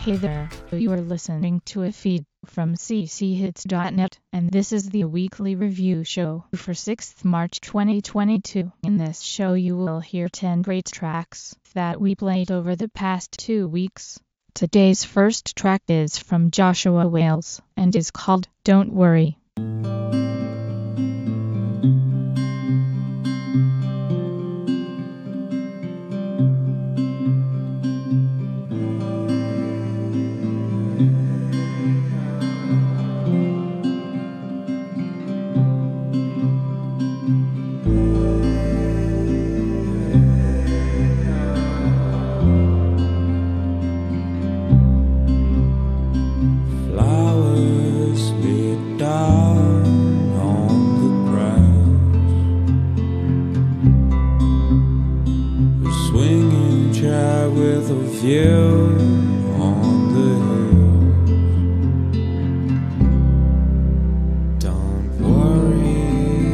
Hey there, you are listening to a feed from cchits.net, and this is the weekly review show for 6th March 2022. In this show you will hear 10 great tracks that we played over the past 2 weeks. Today's first track is from Joshua Wales, and is called Don't Worry. With a view on the hill. Don't worry,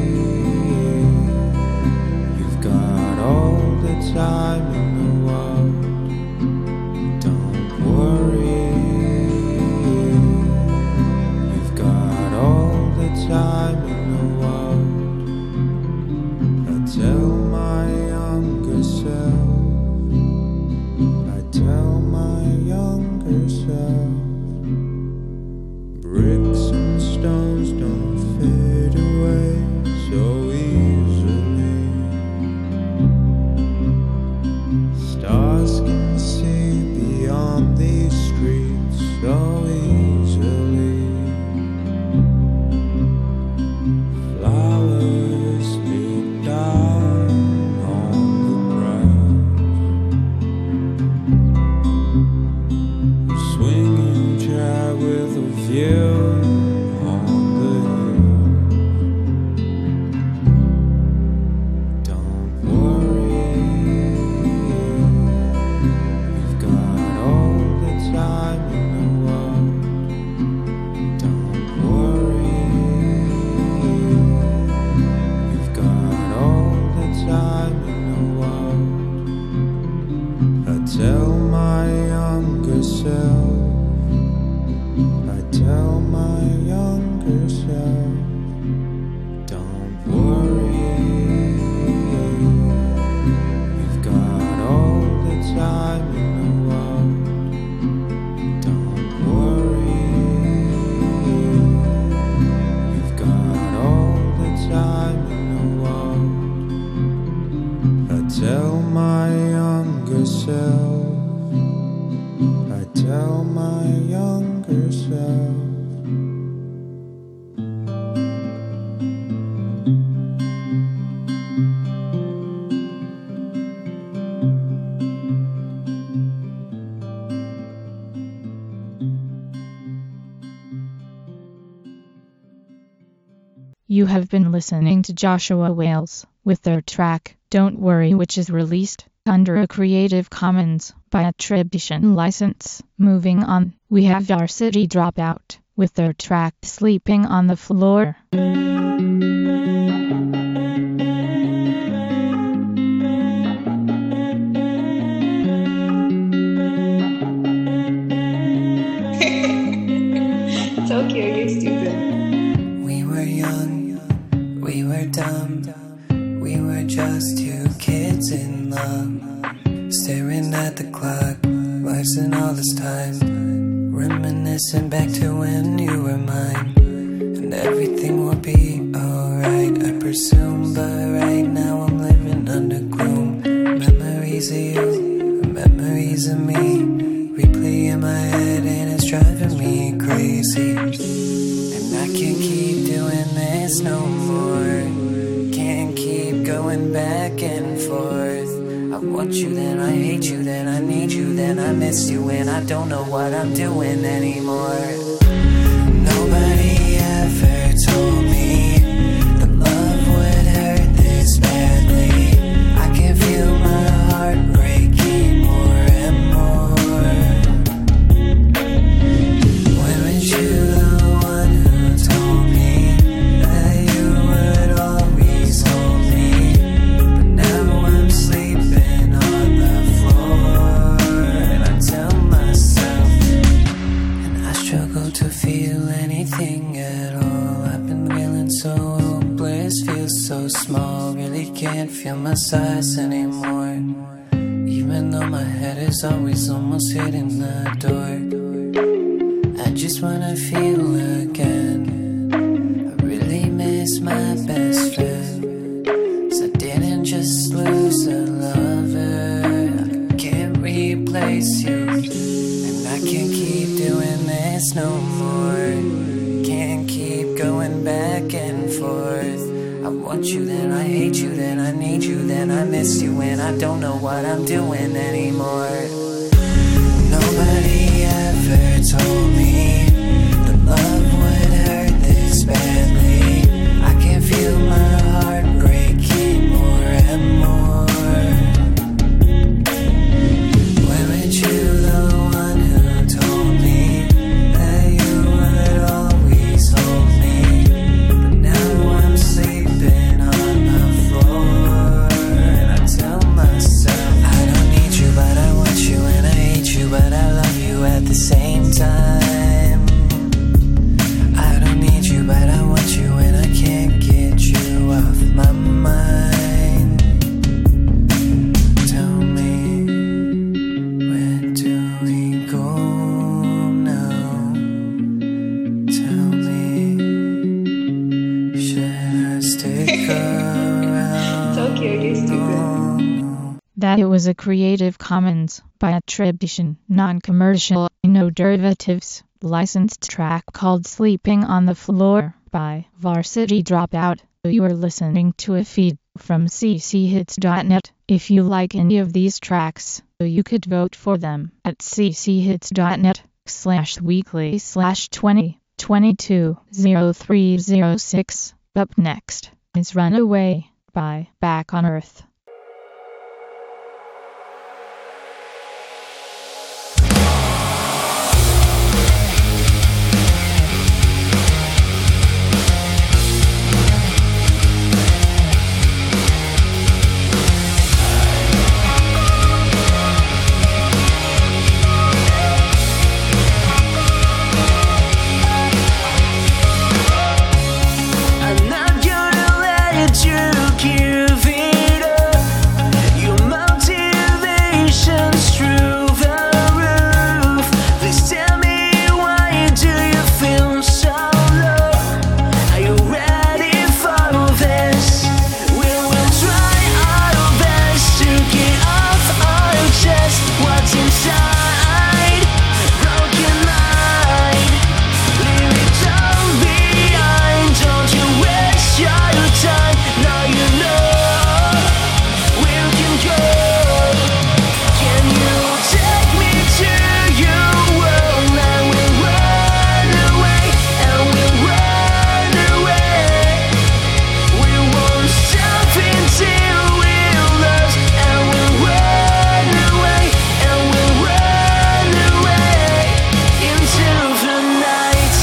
you've got all the time in the world. Don't worry, you've got all the time in the world. I tell my younger self, tell my younger self, bricks and stones don't fade away so easily. Stars can see beyond these streets so easily. Flowers leap down on the grass. Swinging chair with a view on the hill. Don't worry, you've got all the time in the world. Don't worry, you've got all the time in the world. I tell my younger self, I tell my younger self, don't worry, you've got all the time in the world. Don't worry, you've got all the time in the world. I tell my younger self, I tell my younger self. You have been listening to Joshua Wales with their track Don't Worry, which is released under a Creative Commons by attribution license. Moving on, we have Varsity Dropout with their track Sleeping on the Floor. Tokyo, you're stupid. We were young, we were dumb, we were just two kids in love, staring at the clock, wasting all this time, reminiscing back to when you were mine, and everything will be alright, I presume, but right now I'm living under gloom. Memories of you, memories of me, replay in my head and it's driving me crazy. And I can't keep doing this no more, can't keep going back and forth. I want you, then I hate you, then I need you, then I miss you, and I don't know what I'm doing anymore. Nobody ever told me that love would hurt this badly. I can feel my heart breaking more and more. Weren't you the one who told me that you would always hold me? But now I'm sleeping on the floor, and I tell myself small, really can't feel my size anymore. Even though my head is always almost hitting the door. I just wanna feel again. I really miss my best friend. 'Cause I didn't just lose a lover, I can't replace you. And I can't keep doing this no more. Can't keep going back and forth. I want you, then I hate you, then I need you, then I miss you, and I don't know what I'm doing anymore. Nobody ever told me that love would hurt this badly. I can feel my heart breaking more and more. Weren't you the one who told me that you would always hold me? But now I'm sleeping on the floor, and I tell myself I don't need you, but I want you, and I hate you, but I love you at the same time. I don't need you, but I want you, and I can't get you off my mind. Tell me, where do we go now? Tell me, should I stick around? Tokyo, you're stupid. That it was a Creative Commons by attribution, non-commercial, no derivatives, licensed track called Sleeping on the Floor by Varsity Dropout. You are listening to a feed from cchits.net. If you like any of these tracks, you could vote for them at cchits.net/weekly/2022-0306. Up next is Runaway by Back on Earth. I'm not gonna let you give it up. Your motivation's through the roof. Please tell me, why do you feel so low? Are you ready for this? We will try our best to get off our chest what's inside. Broken mind, leave it all behind. Don't you waste your time. Now you know where you can go. Can you take me to your world? I will run away, and we'll run away. We won't stop until we're lost, and we'll run away, and we'll run away into the night.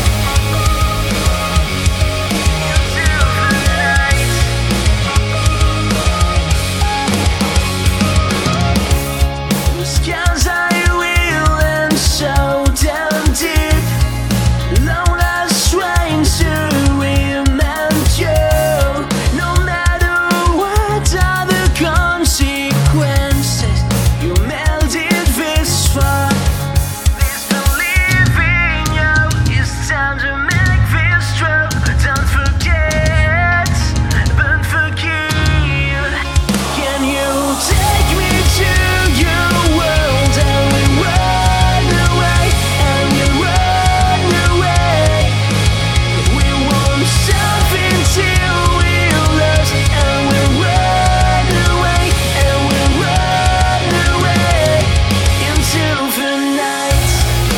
The skies are real and so damn deep. Lone as trying to remind you. No matter what are the consequences, you made it this far. Please believe in you. It's time to make this true. Don't forget, but forgive. Can you take me to your world? And we run away, and we run away. We won't stop until we're lost, and we'll run away, and we'll run away into the night.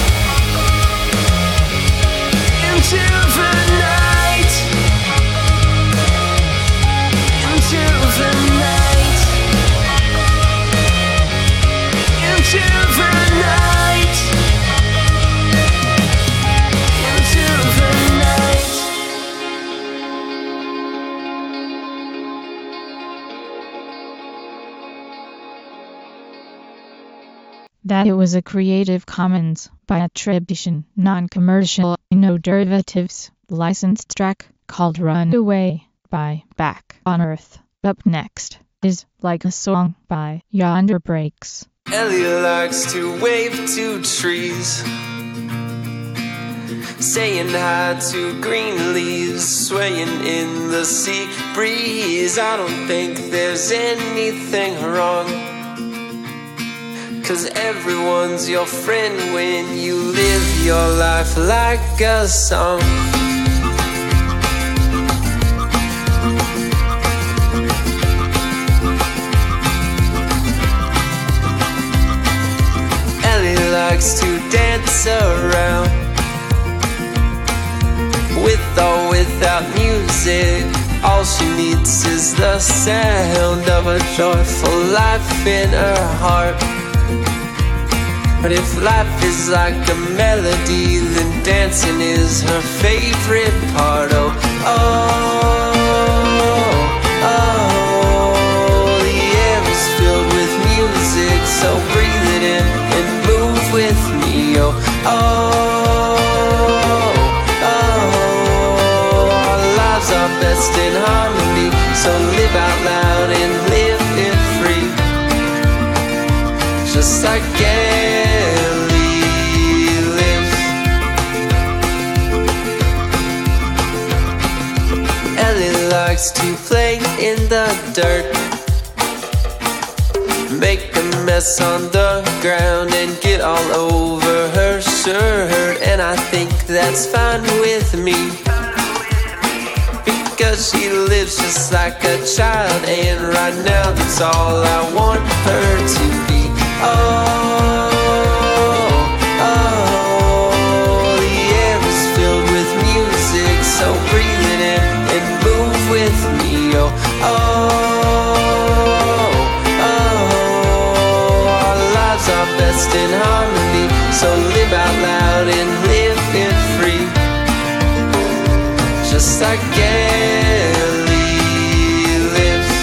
Into the night. Into the night. Into the night. Into the night. That it was a Creative Commons by attribution, non-commercial, no derivatives, licensed track called Runaway by Back on Earth. Up next is Like a Song by Yonder Breaks. Ellie likes to wave to trees, saying hi to green leaves swaying in the sea breeze. I don't think there's anything wrong, 'cause everyone's your friend when you live your life like a song. Ellie likes to dance around, with or without music. All she needs is the sound of a joyful life in her heart. But if life is like a melody, then dancing is her favorite part. Oh, oh, oh, the air is filled with music, so breathe it in and move with me. Oh, oh, oh, our lives are best in harmony, so live out loud and live it free, just like Ellie lives. Ellie likes to play in the dirt, make a mess on the ground and get all over her shirt. And I think that's fine with me, because she lives just like a child, and right now that's all I want her to be. Oh, oh, the air is filled with music, so breathe it in and move with me. Oh, oh, oh, our lives are best in harmony, so live out loud and live it free, just like Ellie lives.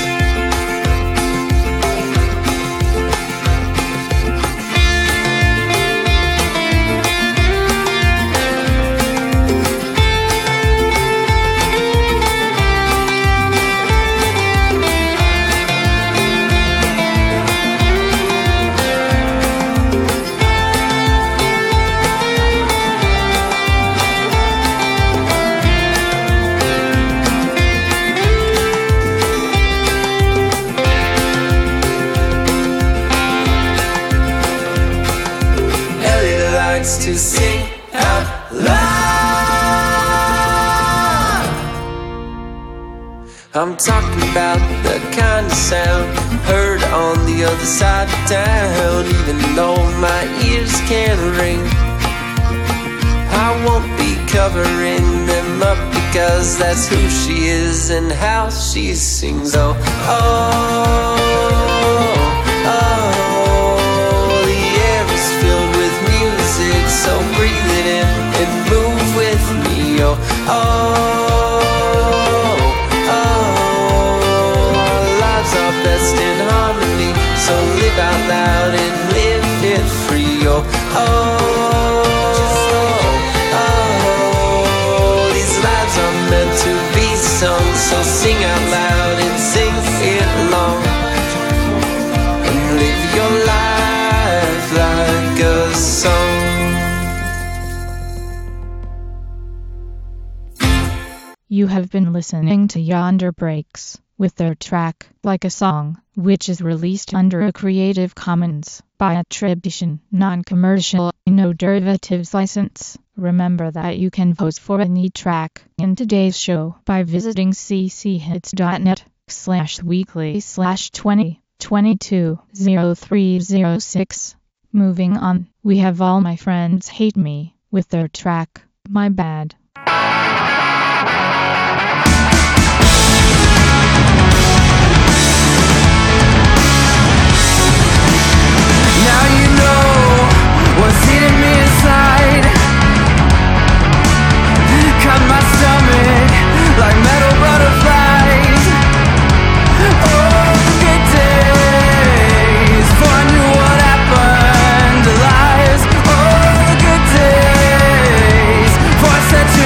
To sing out loud, I'm talking about the kind of sound heard on the other side of town. Even though my ears can't ring, I won't be covering them up, because that's who she is and how she sings. Oh, oh, oh, the air is filled with music, so breathe it in and move with me. Oh, oh, oh, our lives are best in harmony, so live out loud and live it free. Oh, oh, oh, these lives are meant to be sung, so sing out loud and sing it long, and live your life like a song. You have been listening to Yonder Breaks with their track Like a Song, which is released under a Creative Commons by attribution, non-commercial, no derivatives license. Remember that you can vote for any track in today's show by visiting cchits.net/weekly/2022-0306. Moving on, we have All My Friends Hate Me with their track My Bad. Now you know what's eating me inside. Cut my stomach like metal butterflies. Oh, good days, before I knew what happened to lies. Oh, good days, before I said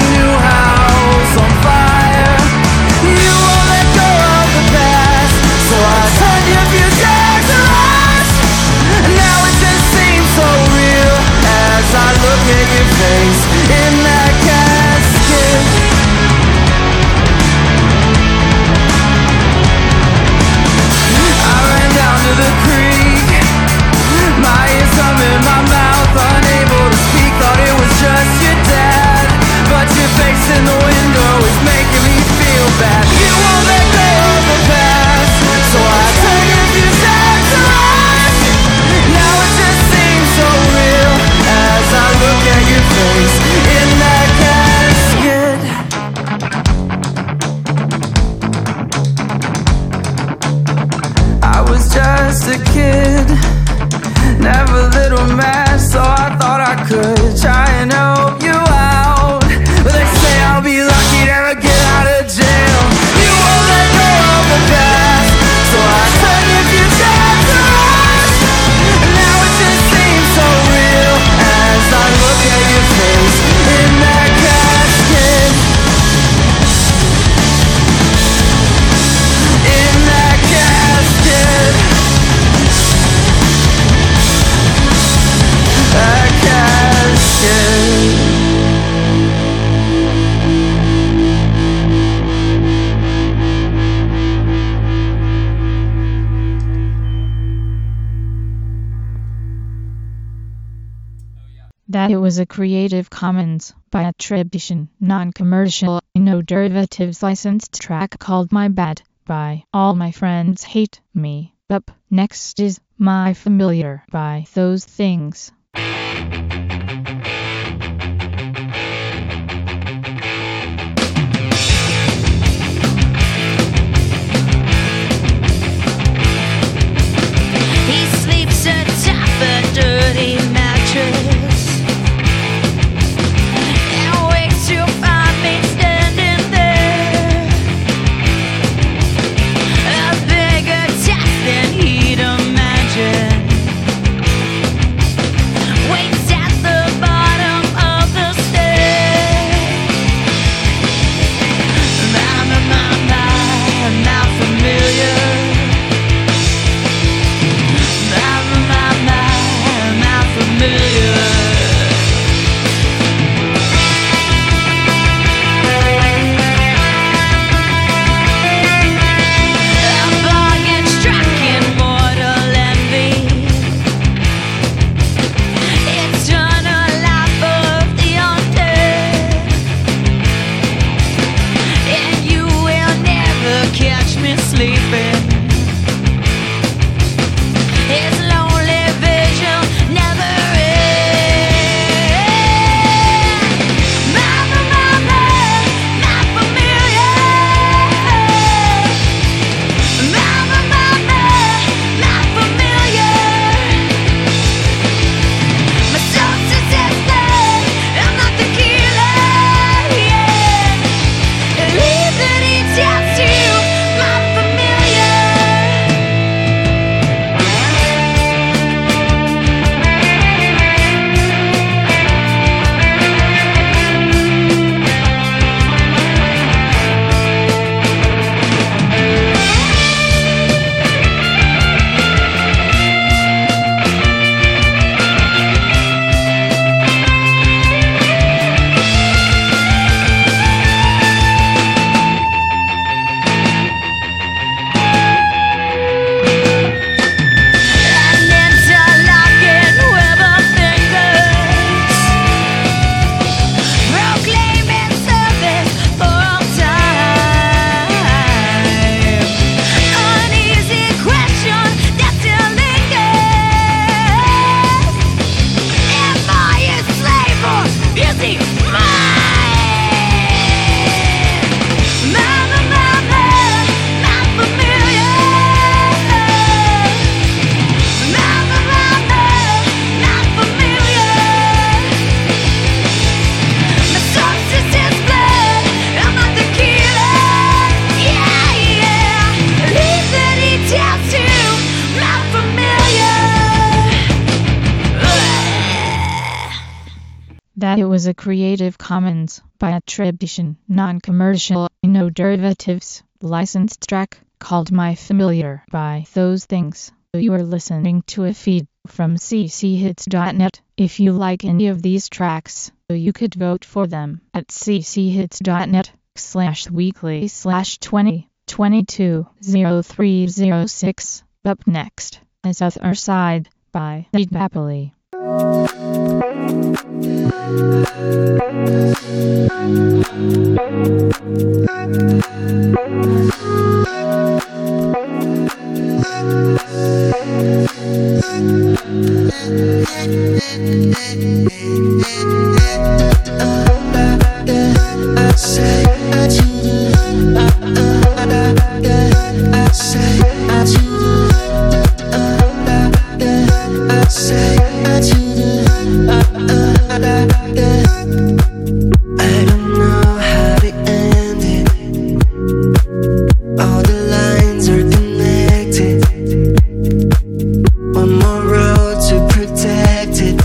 That it was a Creative Commons by attribution, non-commercial, no derivatives licensed track called My Bad by All My Friends Hate Me. Up next is My Familiar by Those Things. He sleeps atop a dirty mattress and wakes to find me standing there. A bigger task than he'd imagined waits at the bottom of the stairs. Not familiar. Not familiar. A bargain struck in mortal envy. Eternal life of the undead. And you will never catch me sleeping. His lonely vision never ends. Not familiar. Not familiar. My soul's a tester. I'm not the killer. Yeah. Leave the details to my familiar. And interlocking with her fingers, proclaiming service for all time. Uneasy question that still lingers: am I a slave or is he mine? Not familiar. Not familiar. My soul's just his blood. I'm not the killer. Yeah. Leave the details to my familiar. That it was a Creative Commons by attribution, non-commercial, no derivatives, licensed track called My Familiar by Those Things. You are listening to a feed from cchits.net. If you like any of these tracks, you could vote for them at cchits.net/weekly/2022-0306. Up next is Other Side by Reed Papley. I don't know how to end it. All the lines are connected. One more road to protect it.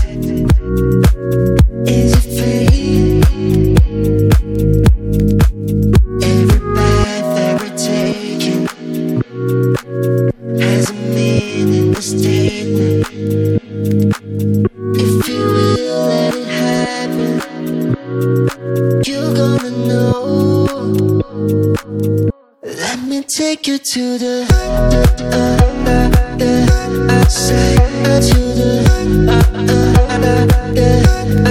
Is it fate? Every path that we're taking has a meaning, a statement. If you will let it happen, you're gonna know. Let me take you to the side, to the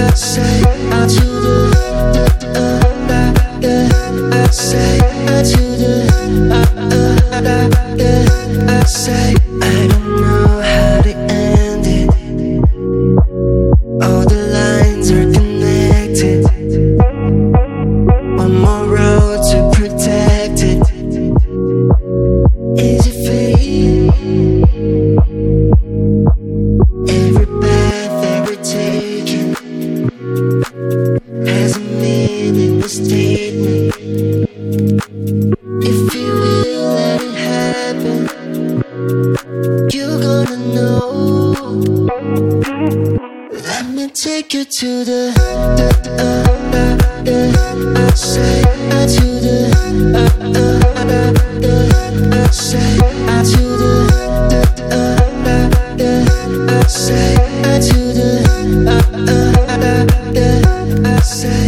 take you to the say to the say to the say to the say.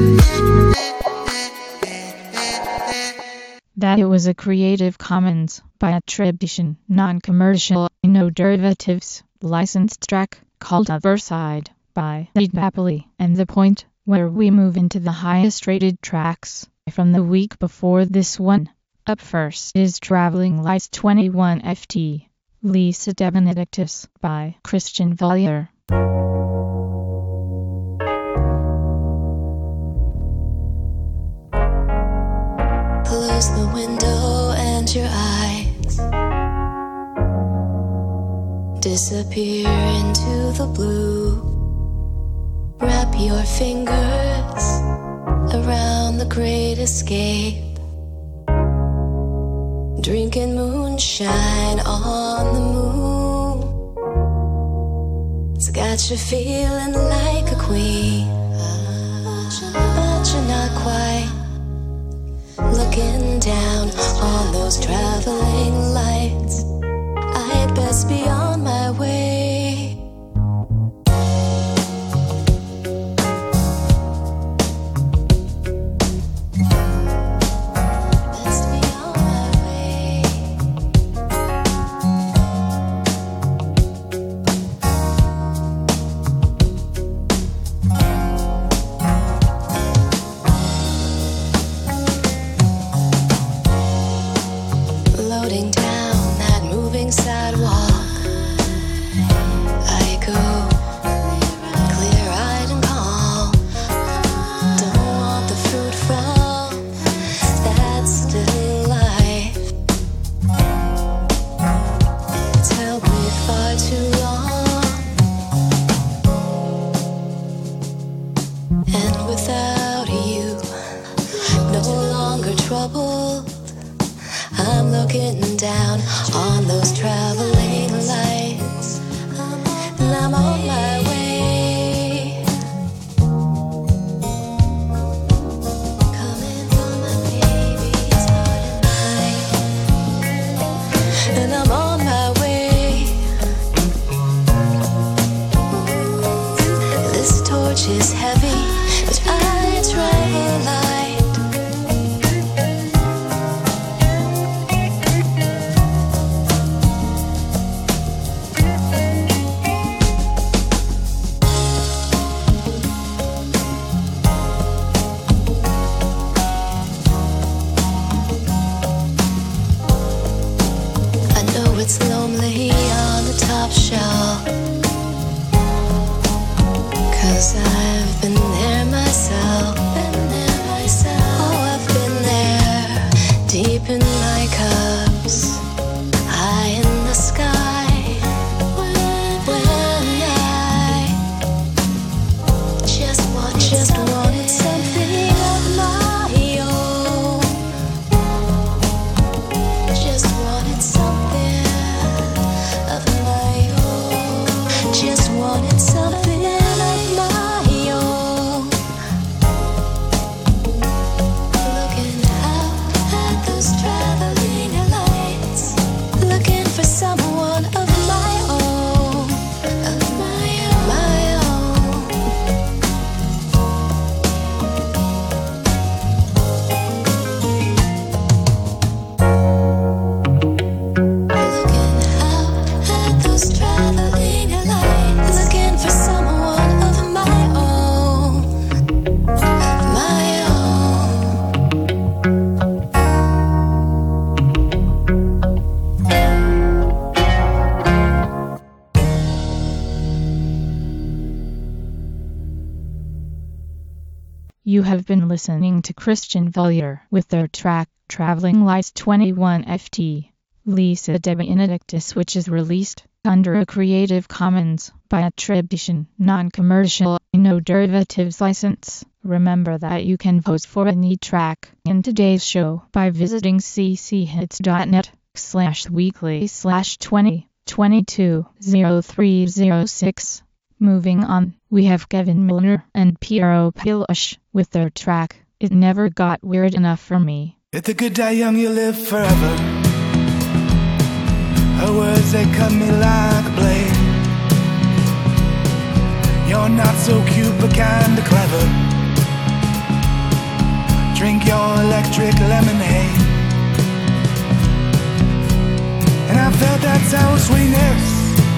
That it was a Creative Commons by attribution, non-commercial, no derivatives, licensed track called Otherside by Ed Napoli, and the point where we move into the highest rated tracks from the week before this one. Up first is Traveling Lights 21 FT, Lisa de Benedictis by Christian Valier. Close the window and your eyes disappear into the blue. Wrap your fingers around the great escape. Drinking moonshine on the moon. It's got you feeling like a queen, but you're not quite. Looking down on those traveling lights, I'd best be on my way. Best be on my way. Loading down that moving sidewalk, I go clear-eyed and calm. Don't want the fruit from that still life. It's held me far too long, and without you, no longer troubled. I'm looking down on those traveling lights, and I'm on my way. Coming from my baby's heart and mind, and I'm on my way. This torch is heavy, but I travel light. It's lonely on the top shelf, 'cause I've been there myself. Oh, I've been there, deep in my cups, high in the sky, when I just wanted something of my own. Just wanted something of my own. Just wanted something of my own. Looking out at those traveling lights, looking for someone of my own, of my own, my own. Looking out at those traveling lights, looking for someone of my own, my own. You have been listening to Christian Valier with their track Traveling Lights 21 FT, Lisa de Benedictis, which is released under a Creative Commons by attribution, non-commercial, no derivatives license. Remember that you can vote for any track in today's show by visiting cchits.net/weekly/2022-0306. Moving on, we have Kevin Milner and Piero Pilush with their track, It Never Got Weird Enough for Me. If the good die young, you live forever. Her words, they cut me like a blade. You're not so cute, but kinda clever. Drink your electric lemonade. And I felt that sour sweetness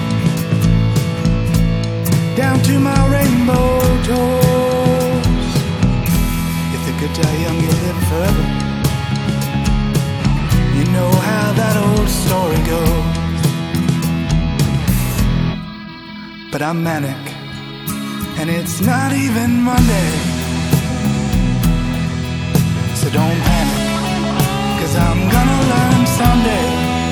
down to my rainbow toes. If the good die young, you live forever. You know how that old story goes. But I'm manic, and it's not even Monday. So don't panic, 'cause I'm gonna learn someday.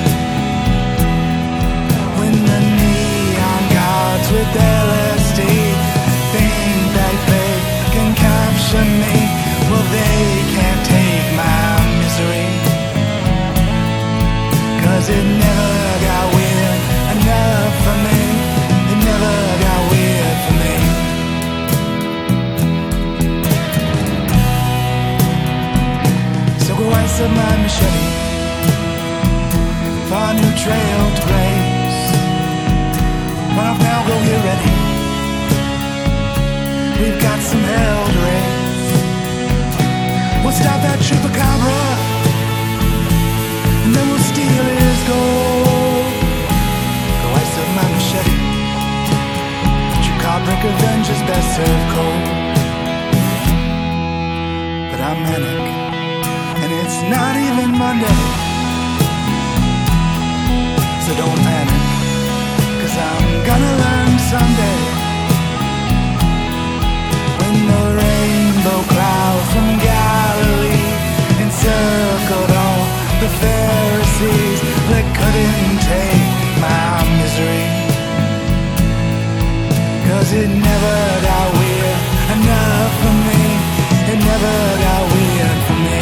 When the neon gods with LSD think that they can capture me, well they can't take my misery. 'Cause it never got weird enough for me. It never got weird for me. So go ice up my machete for a new trail to blaze. Run off now, go get ready. We've got some hell to raise. We'll stop that chupacabra, and then we'll steal his gold. Go ice up my machete. Chupacabra revenge is best served cold. But I'm manic, and it's not even Monday. So don't panic, 'cause I'm gonna learn someday. When the rainbow clouds from Galilee encircled all the Pharisees, they couldn't take my misery. 'Cause it never got weird enough for me. It never got weird for me.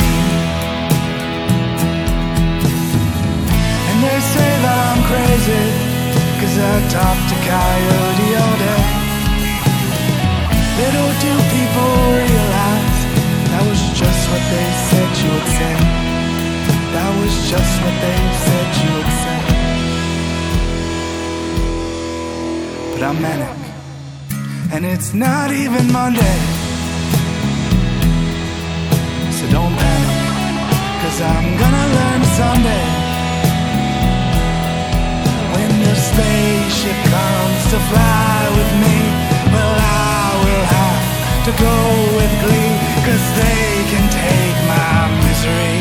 And they say that I'm crazy, 'cause I talk to Coyote all day. Little do people realize that was just what they said you would say. That was just what they said you would say. But I'm manic, and it's not even Monday. So don't panic, 'cause I'm gonna learn someday. When the spaceship comes to fly with me, well I will have to go with glee, 'cause they can take my misery.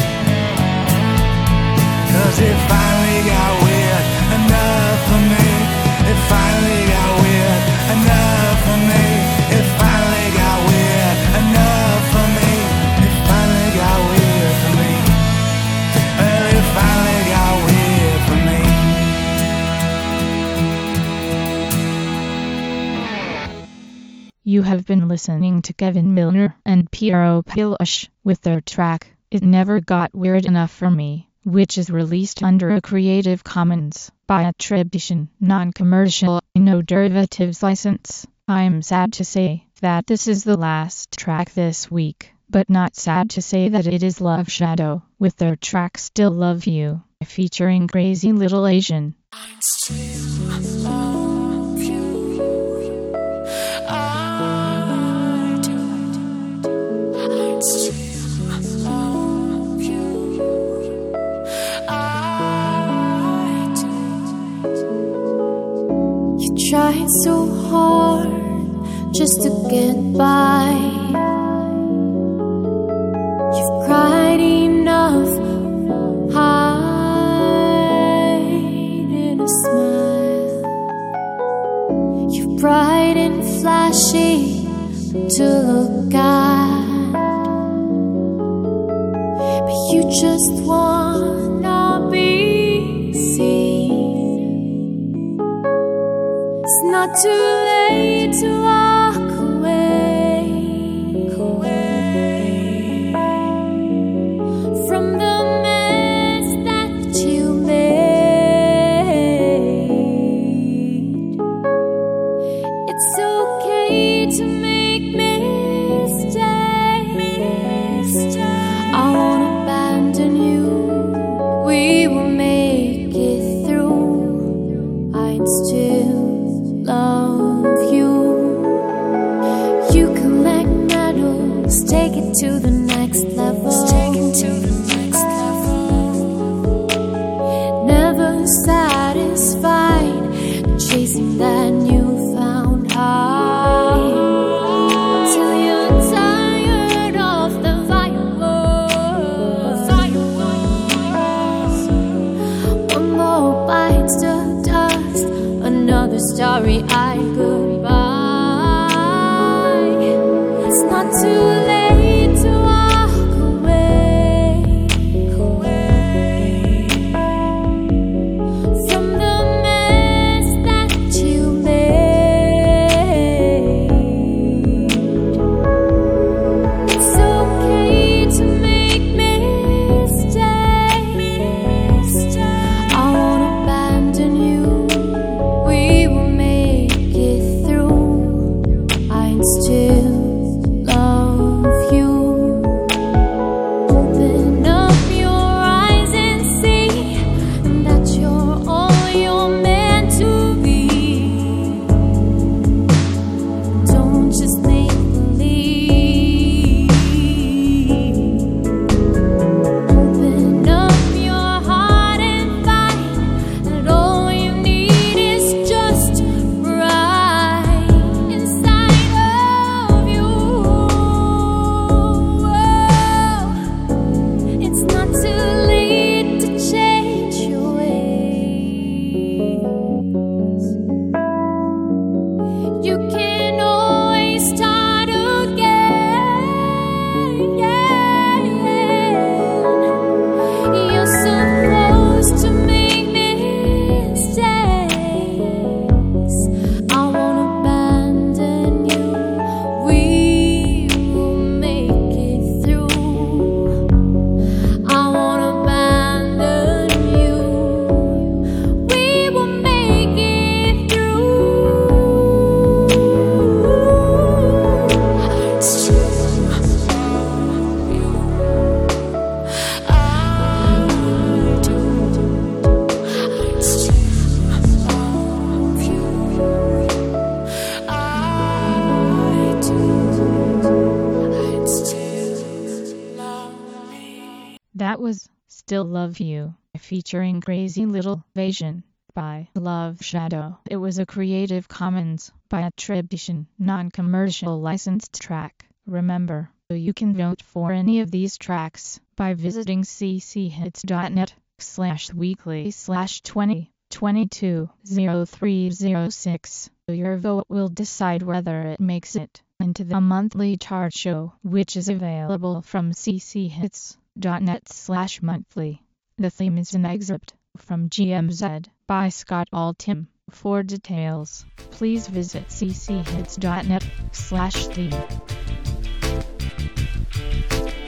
'Cause it finally got weird enough for me. It finally got weird enough for me. It finally got weird enough for me. It finally got weird for me. Well, it finally got weird for me. You have been listening to Kevin Milner and Piero Pilush with their track, It Never Got Weird Enough for Me, which is released under a Creative Commons by attribution, non-commercial, no derivatives license. I'm sad to say that this is the last track this week, but not sad to say that it is Love Shadow with their track Still Love You, featuring Crazy Little Asian. Tried so hard just to get by. You've cried enough, hiding a smile. You're bright and flashy to look at, but you just wanna be seen. It's not too late to walk away from the mess that you made. starry-eyed goodbye. It's not too late to walk away from the mess that you made. It's okay to make mistakes. I won't abandon you. We will make it through. I still love you. Open up your eyes and see that you're all you're meant to be. Don't just make believe. Open up your heart and find that all you need is just right inside of you. It's not too late to change your ways. You can always start again. You're supposed to make mistakes. I won't abandon you. We will make it through. I won't abandon you. We will make it through. It's true. I do. It's true. Love you. I do. I'd still love me. That was Still Love You, featuring Crazy Little Vision by Love Shadow. It was a Creative Commons by attribution, non-commercial licensed track. Remember, you can vote for any of these tracks by visiting cchits.net/weekly/2022-0306. Your vote will decide whether it makes it into the monthly chart show, which is available from cchits.net/monthly. The theme is an excerpt from GMZ by Scott Altham. For details, please visit cchits.net/theme.